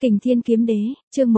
Kình Thiên Kiếm Đế, chương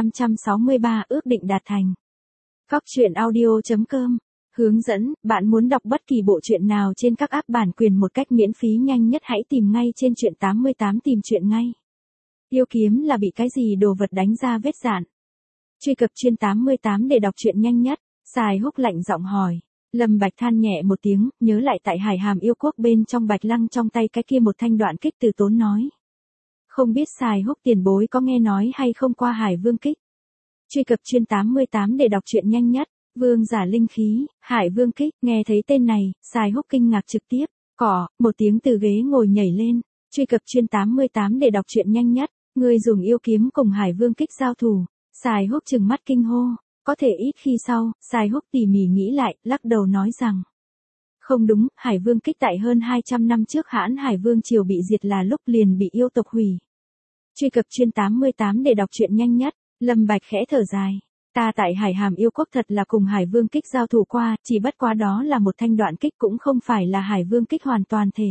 1563 ước định đạt thành. Góc truyện audio.com hướng dẫn, bạn muốn đọc bất kỳ bộ truyện nào trên các app bản quyền một cách miễn phí nhanh nhất hãy tìm ngay trên truyện 88 tìm truyện ngay. Yêu kiếm là bị cái gì đồ vật đánh ra vết dạn. Truy cập chuyên 88 để đọc truyện nhanh nhất, Sài Húc lạnh giọng hỏi. Lâm Bạch than nhẹ một tiếng, nhớ lại tại Hải Hàm Yêu Quốc bên trong Bạch Lăng trong tay cái kia một thanh đoạn kích từ tốn nói. Không biết Sài Húc tiền bối có nghe nói hay không qua Hải Vương kích. Truy cập chuyên 88 để đọc truyện nhanh nhất, Vương giả linh khí, Hải Vương kích, nghe thấy tên này, Sài Húc kinh ngạc trực tiếp, một tiếng từ ghế ngồi nhảy lên, truy cập chuyên 88 để đọc truyện nhanh nhất, người dùng yêu kiếm cùng Hải Vương kích giao thủ, Sài Húc trừng mắt kinh hô, có thể ít khi sau, Sài Húc tỉ mỉ nghĩ lại, lắc đầu nói rằng. Không đúng, Hải Vương kích tại hơn 200 năm trước hãn Hải Vương triều bị diệt là lúc liền bị yêu tộc hủy. Truy cập chuyên 88 để đọc truyện nhanh nhất, Lâm Bạch khẽ thở dài. Ta tại Hải Hàm Yêu Quốc thật là cùng Hải Vương kích giao thủ qua, chỉ bất quá đó là một thanh đoạn kích cũng không phải là Hải Vương kích hoàn toàn thể.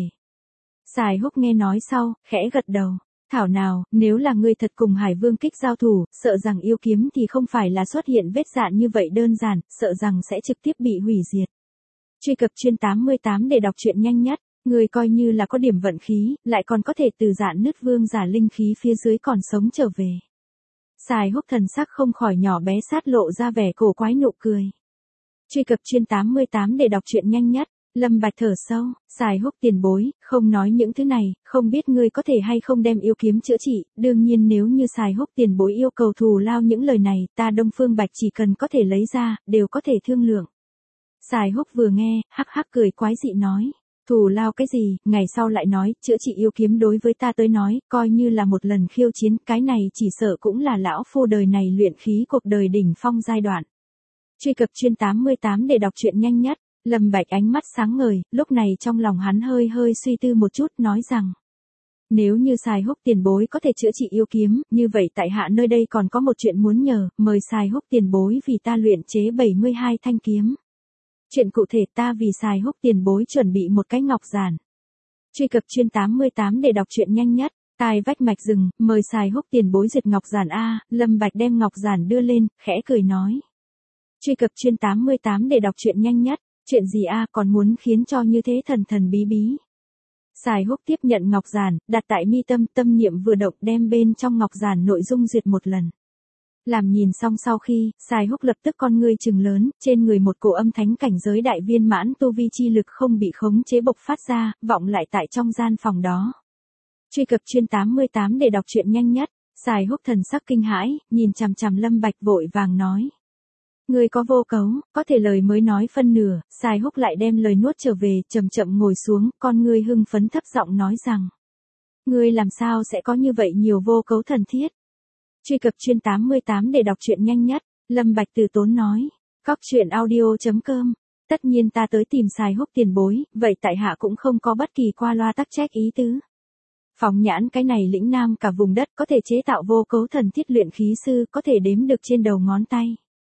Sài Húc nghe nói sau, khẽ gật đầu. Thảo nào, nếu là ngươi thật cùng Hải Vương kích giao thủ, sợ rằng yêu kiếm thì không phải là xuất hiện vết dạn như vậy đơn giản, sợ rằng sẽ trực tiếp bị hủy diệt. Truy cập chuyên 88 để đọc truyện nhanh nhất, người coi như là có điểm vận khí, lại còn có thể từ dạn nứt vương giả linh khí phía dưới còn sống trở về. Sài Húc thần sắc không khỏi nhỏ bé sát lộ ra vẻ cổ quái nụ cười. Truy cập chuyên 88 để đọc truyện nhanh nhất, Lâm Bạch thở sâu, Sài Húc tiền bối, không nói những thứ này, không biết ngươi có thể hay không đem yêu kiếm chữa trị, đương nhiên nếu như Sài Húc tiền bối yêu cầu thù lao những lời này, ta Đông Phương Bạch chỉ cần có thể lấy ra, đều có thể thương lượng. Sài Húc vừa nghe, hắc hắc cười quái dị nói, thù lao cái gì, ngày sau lại nói, chữa trị yêu kiếm đối với ta tới nói, coi như là một lần khiêu chiến, cái này chỉ sợ cũng là lão phu đời này luyện khí cuộc đời đỉnh phong giai đoạn. Truy cập chuyên 88 để đọc truyện nhanh nhất, Lâm Bạch ánh mắt sáng ngời, lúc này trong lòng hắn hơi suy tư một chút, nói rằng. Nếu như Sài Húc tiền bối có thể chữa trị yêu kiếm, như vậy tại hạ nơi đây còn có một chuyện muốn nhờ, mời Sài Húc tiền bối vì ta luyện chế 72 thanh kiếm. Chuyện cụ thể ta vì Sài Húc tiền bối chuẩn bị một cái ngọc giản. Truy cập chuyên 88 để đọc truyện nhanh nhất, tai vách mạch rừng, mời Sài Húc tiền bối duyệt ngọc giản A, Lâm Bạch đem ngọc giản đưa lên, khẽ cười nói. Truy cập chuyên 88 để đọc truyện nhanh nhất, chuyện gì A còn muốn khiến cho như thế thần bí bí. Sài Húc tiếp nhận ngọc giản, đặt tại mi tâm, tâm niệm vừa động đem bên trong ngọc giản nội dung duyệt một lần. Làm nhìn xong sau khi, Sài Húc lập tức con ngươi trừng lớn, trên người một cổ âm thánh cảnh giới đại viên mãn tu vi chi lực không bị khống chế bộc phát ra, vọng lại tại trong gian phòng đó. Truy cập chuyên 88 để đọc truyện nhanh nhất, Sài Húc thần sắc kinh hãi, nhìn chằm chằm Lâm Bạch vội vàng nói. Ngươi có vô cấu, có thể lời mới nói phân nửa, Sài Húc lại đem lời nuốt trở về, chậm chậm ngồi xuống, con ngươi hưng phấn thấp giọng nói rằng. Ngươi làm sao sẽ có như vậy nhiều vô cấu thần thiết? Truy cập chuyên 88 để đọc truyện nhanh nhất, Lâm Bạch từ tốn nói. Góc truyện audio.com, tất nhiên ta tới tìm Sài Húc tiền bối, vậy tại hạ cũng không có bất kỳ qua loa tắc trách ý tứ. Phóng nhãn cái này lĩnh nam cả vùng đất có thể chế tạo vô cấu thần thiết luyện khí sư có thể đếm được trên đầu ngón tay.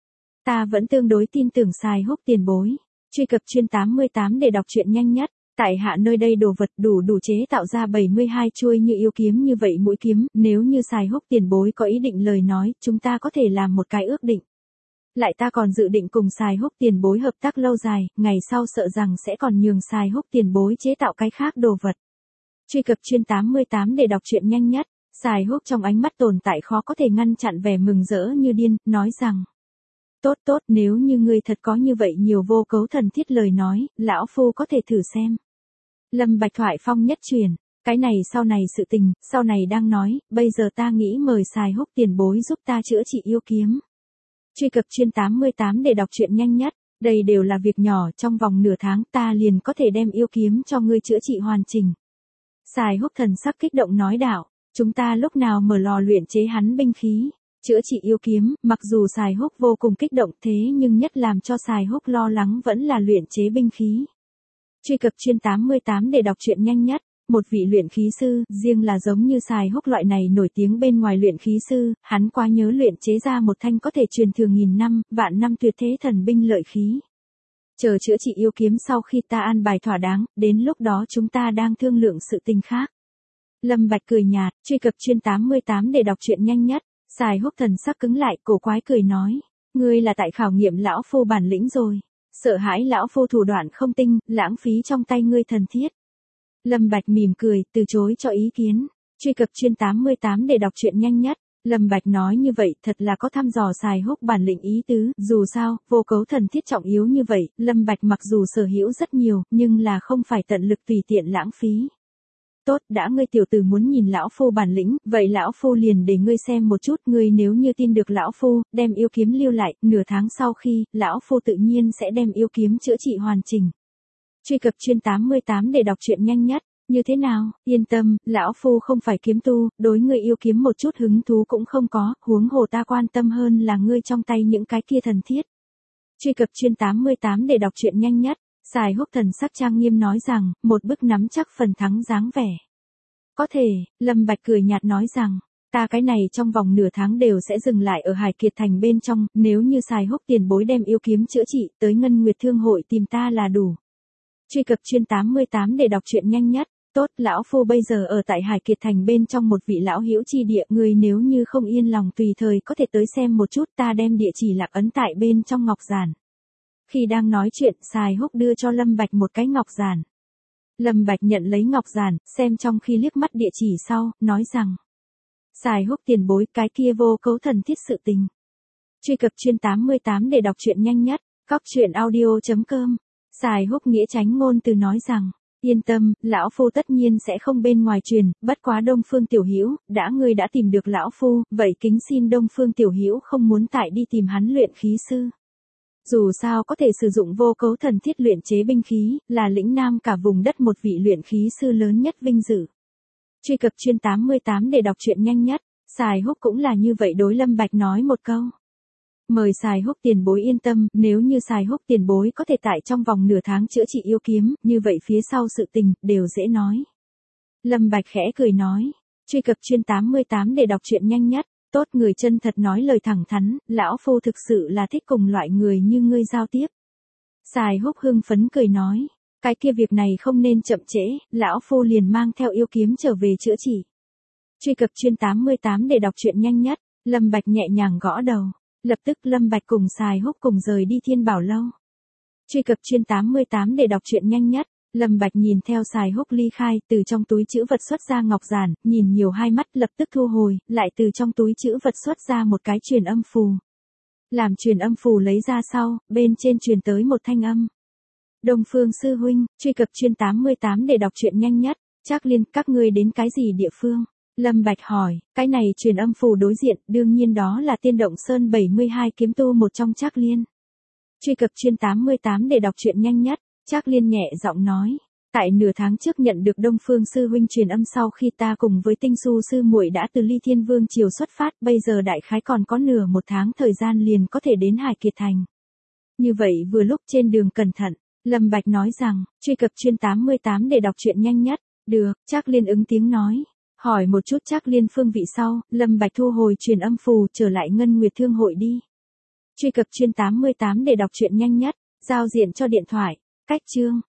Ta vẫn tương đối tin tưởng Sài Húc tiền bối. Truy cập chuyên 88 để đọc truyện nhanh nhất, tại hạ nơi đây đồ vật đủ chế tạo ra 72 chuôi như yêu kiếm như vậy mũi kiếm, nếu như Sài Húc tiền bối có ý định lời nói, chúng ta có thể làm một cái ước định. Lại ta còn dự định cùng Sài Húc tiền bối hợp tác lâu dài, ngày sau sợ rằng sẽ còn nhường Sài Húc tiền bối chế tạo cái khác đồ vật. Truy cập chuyên 88 để đọc truyện nhanh nhất, Sài Húc trong ánh mắt tồn tại khó có thể ngăn chặn vẻ mừng rỡ như điên, nói rằng. Tốt, nếu như ngươi thật có như vậy nhiều vô cấu thần thiết lời nói, lão phu có thể thử xem. Lâm Bạch thoại phong nhất truyền, cái này sau này sự tình, sau này đang nói, bây giờ ta nghĩ mời Sài Húc tiền bối giúp ta chữa trị yêu kiếm. Truy cập chuyên 88 để đọc truyện nhanh nhất, đây đều là việc nhỏ, trong vòng nửa tháng ta liền có thể đem yêu kiếm cho ngươi chữa trị hoàn chỉnh. Sài Húc thần sắc kích động nói đạo, chúng ta lúc nào mở lò luyện chế hắn binh khí. Chữa trị yêu kiếm, mặc dù Sài Húc vô cùng kích động thế nhưng nhất làm cho Sài Húc lo lắng vẫn là luyện chế binh khí. Truy cập chuyên 88 để đọc truyện nhanh nhất, một vị luyện khí sư, riêng là giống như Sài Húc loại này nổi tiếng bên ngoài luyện khí sư, hắn quá nhớ luyện chế ra một thanh có thể truyền thường nghìn năm, vạn năm tuyệt thế thần binh lợi khí. Chờ chữa trị yêu kiếm sau khi ta an bài thỏa đáng, đến lúc đó chúng ta đang thương lượng sự tình khác. Lâm Bạch cười nhạt, truy cập chuyên 88 để đọc truyện nhanh nhất. Sài Húc thần sắc cứng lại, cổ quái cười nói. Ngươi là tại khảo nghiệm lão phu bản lĩnh rồi. Sợ hãi lão phu thủ đoạn không tinh, lãng phí trong tay ngươi thần thiết. Lâm Bạch mỉm cười, từ chối cho ý kiến. Truy cập chuyên 88 để đọc truyện nhanh nhất. Lâm Bạch nói như vậy thật là có thăm dò Sài Húc bản lĩnh ý tứ, dù sao, vô cấu thần thiết trọng yếu như vậy, Lâm Bạch mặc dù sở hữu rất nhiều, nhưng là không phải tận lực tùy tiện lãng phí. Tốt, đã ngươi tiểu tử muốn nhìn lão phu bản lĩnh, vậy lão phu liền để ngươi xem một chút, ngươi nếu như tin được lão phu, đem yêu kiếm lưu lại, nửa tháng sau khi, lão phu tự nhiên sẽ đem yêu kiếm chữa trị hoàn chỉnh. Truy cập chuyên 88 để đọc truyện nhanh nhất. Như thế nào, yên tâm, lão phu không phải kiếm tu, đối ngươi yêu kiếm một chút hứng thú cũng không có, huống hồ ta quan tâm hơn là ngươi trong tay những cái kia thần thiết. Truy cập chuyên 88 để đọc truyện nhanh nhất. Sài Húc thần sắc trang nghiêm nói rằng, một bức nắm chắc phần thắng dáng vẻ. Có thể, Lâm Bạch cười nhạt nói rằng, ta cái này trong vòng nửa tháng đều sẽ dừng lại ở Hải Kiệt Thành bên trong, nếu như Sài Húc tiền bối đem yêu kiếm chữa trị, tới Ngân Nguyệt Thương hội tìm ta là đủ. Truy cập chuyên 88 để đọc truyện nhanh nhất. Tốt, lão phu bây giờ ở tại Hải Kiệt Thành bên trong một vị lão hữu chi địa, người nếu như không yên lòng tùy thời có thể tới xem một chút, ta đem địa chỉ lạc ấn tại bên trong ngọc giản. Khi đang nói chuyện, Sài Húc đưa cho Lâm Bạch một cái ngọc giản. Lâm Bạch nhận lấy ngọc giản, xem trong khi liếc mắt địa chỉ sau, nói rằng. Sài Húc tiền bối, cái kia vô cấu thần thiết sự tình. Truy cập chuyên 88 để đọc truyện nhanh nhất. Góc truyện audio.com. Sài Húc nghĩa tránh ngôn từ nói rằng. Yên tâm, lão phu tất nhiên sẽ không bên ngoài truyền, bất quá Đông Phương tiểu hữu, đã ngươi đã tìm được lão phu, vậy kính xin Đông Phương tiểu hữu không muốn tại đi tìm hắn luyện khí sư. Dù sao có thể sử dụng vô cấu thần thiết luyện chế binh khí, là lĩnh nam cả vùng đất một vị luyện khí sư lớn nhất vinh dự. Truy cập chuyên 88 để đọc truyện nhanh nhất. Sài Húc cũng là như vậy đối Lâm Bạch nói một câu. Mời Sài Húc tiền bối yên tâm, nếu như Sài Húc tiền bối có thể tại trong vòng nửa tháng chữa trị yêu kiếm, như vậy phía sau sự tình, đều dễ nói. Lâm Bạch khẽ cười nói. Truy cập chuyên 88 để đọc truyện nhanh nhất. Tốt, người chân thật nói lời thẳng thắn, lão phu thực sự là thích cùng loại người như ngươi giao tiếp. Sài Húc hưng phấn cười nói. Cái kia việc này không nên chậm trễ, lão phu liền mang theo yêu kiếm trở về chữa trị. Truy cập chuyên 88 để đọc truyện nhanh nhất. Lâm Bạch nhẹ nhàng gõ đầu. Lập tức Lâm Bạch cùng Sài Húc cùng rời đi Thiên Bảo Lâu. Truy cập chuyên 88 để đọc truyện nhanh nhất. Lâm Bạch nhìn theo Sài Húc ly khai, từ trong túi trữ vật xuất ra ngọc giản, nhìn nhiều hai mắt lập tức thu hồi, lại từ trong túi trữ vật xuất ra một cái truyền âm phù. Làm truyền âm phù lấy ra sau, bên trên truyền tới một thanh âm. Đông Phương sư huynh, truy cập chuyên 88 để đọc truyện nhanh nhất. Trác Liên, các ngươi đến cái gì địa phương? Lâm Bạch hỏi, cái này truyền âm phù đối diện, đương nhiên đó là Tiên Động Sơn 72 kiếm tu một trong Trác Liên. Truy cập chuyên 88 để đọc truyện nhanh nhất. Trác Liên nhẹ giọng nói, tại nửa tháng trước nhận được Đông Phương sư huynh truyền âm sau khi ta cùng với Tinh Xu sư muội đã từ Ly Thiên Vương triều xuất phát, bây giờ đại khái còn có nửa một tháng thời gian liền có thể đến Hải Kiệt Thành. Như vậy vừa lúc trên đường cẩn thận, Lâm Bạch nói rằng, truy cập chuyên 88 để đọc truyện nhanh nhất. Được, Trác Liên ứng tiếng nói. Hỏi một chút Trác Liên phương vị sau, Lâm Bạch thu hồi truyền âm phù trở lại Ngân Nguyệt Thương hội đi. Truy cập chuyên 88 để đọc truyện nhanh nhất. Giao diện cho điện thoại. Cách chương.